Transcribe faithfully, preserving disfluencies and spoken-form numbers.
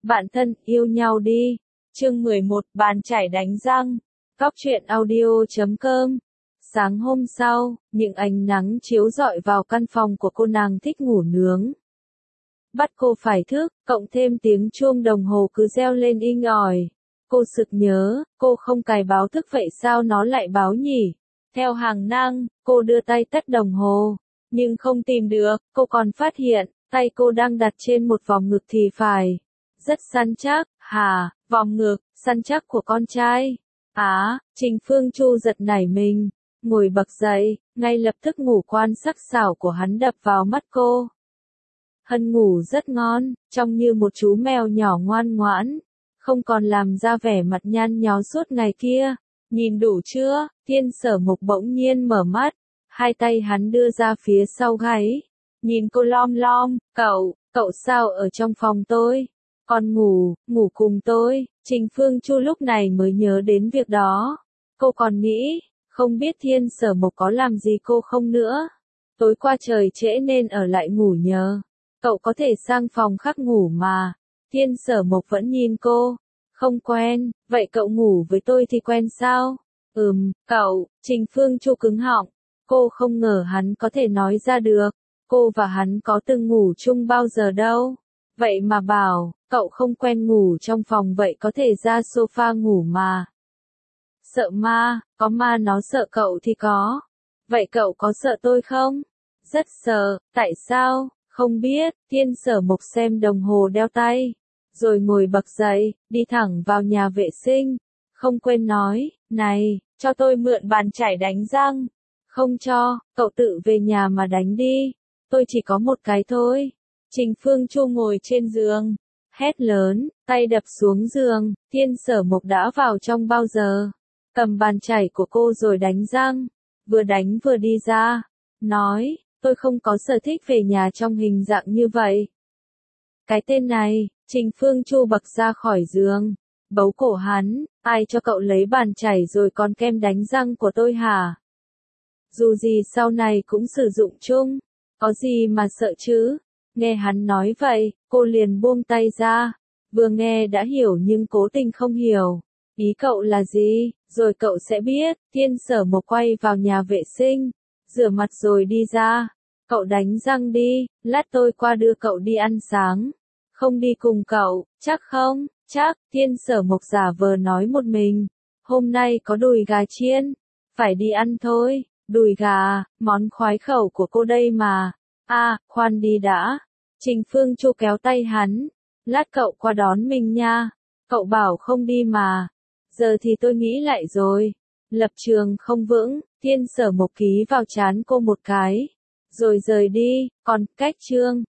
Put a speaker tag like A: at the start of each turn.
A: Bạn thân, yêu nhau đi. Chương mười một, bàn chải đánh răng. Cóc truyện audio chấm com. Sáng hôm sau, những ánh nắng chiếu rọi vào căn phòng của cô nàng thích ngủ nướng. Bắt cô phải thức, cộng thêm tiếng chuông đồng hồ cứ reo lên inh ỏi. Cô sực nhớ, cô không cài báo thức vậy sao nó lại báo nhỉ? Theo hàng năng, cô đưa tay tắt đồng hồ. Nhưng không tìm được, cô còn phát hiện, tay cô đang đặt trên một vòng ngực thì phải. Rất săn chắc, hả, vòng ngực, săn chắc của con trai. Á, Trình Phương Chu giật nảy mình, ngồi bật dậy, ngay lập tức ngủ quan sắc sảo của hắn đập vào mắt cô. Hân ngủ rất ngon, trông như một chú mèo nhỏ ngoan ngoãn, không còn làm ra vẻ mặt nhăn nhó suốt ngày kia. Nhìn đủ chưa? Thiên Sở Mục bỗng nhiên mở mắt, hai tay hắn đưa ra phía sau gáy, nhìn cô lom lom, cậu, cậu sao ở trong phòng tôi? Còn ngủ, ngủ cùng tôi. Trình Phương Chu lúc này mới nhớ đến việc đó. Cô còn nghĩ, không biết Thiên Sở Mục có làm gì cô không nữa. Tối qua trời trễ nên ở lại ngủ nhờ. Cậu có thể sang phòng khác ngủ mà. Thiên Sở Mục vẫn nhìn cô. Không quen, vậy cậu ngủ với tôi thì quen sao? Ừm, cậu, Trình Phương Chu cứng họng. Cô không ngờ hắn có thể nói ra được. Cô và hắn có từng ngủ chung bao giờ đâu. Vậy mà bảo, cậu không quen ngủ trong phòng vậy có thể ra sofa ngủ mà. Sợ ma, có ma nó sợ cậu thì có. Vậy cậu có sợ tôi không? Rất sợ, tại sao? Không biết. Thiên Sở Mục xem đồng hồ đeo tay, rồi ngồi bật dậy, đi thẳng vào nhà vệ sinh. Không quên nói, này, cho tôi mượn bàn chải đánh răng. Không cho, cậu tự về nhà mà đánh đi. Tôi chỉ có một cái thôi. Trình Phương Chu ngồi trên giường, hét lớn, tay đập xuống giường. Thiên Sở Mục đã vào trong bao giờ, cầm bàn chải của cô rồi đánh răng, vừa đánh vừa đi ra, nói, tôi không có sở thích về nhà trong hình dạng như vậy. Cái tên này, Trình Phương Chu bật ra khỏi giường, bấu cổ hắn, ai cho cậu lấy bàn chải rồi còn kem đánh răng của tôi hả? Dù gì sau này cũng sử dụng chung, có gì mà sợ chứ? Nghe hắn nói vậy, cô liền buông tay ra, vừa nghe đã hiểu nhưng cố tình không hiểu. Ý cậu là gì, rồi cậu sẽ biết. Thiên Sở Mục quay vào nhà vệ sinh, rửa mặt rồi đi ra. Cậu đánh răng đi, lát tôi qua đưa cậu đi ăn sáng. Không đi cùng cậu, chắc không? Chắc. Thiên Sở Mục giả vờ nói một mình. Hôm nay có đùi gà chiên, phải đi ăn thôi. Đùi gà, món khoái khẩu của cô đây mà. À, khoan đi đã. Trình Phương Chu kéo tay hắn. Lát cậu qua đón mình nha. Cậu bảo không đi mà. Giờ thì tôi nghĩ lại rồi. Lập trường không vững, Thiên Sở Mục ký vào trán cô một cái, rồi rời đi. Còn cách chương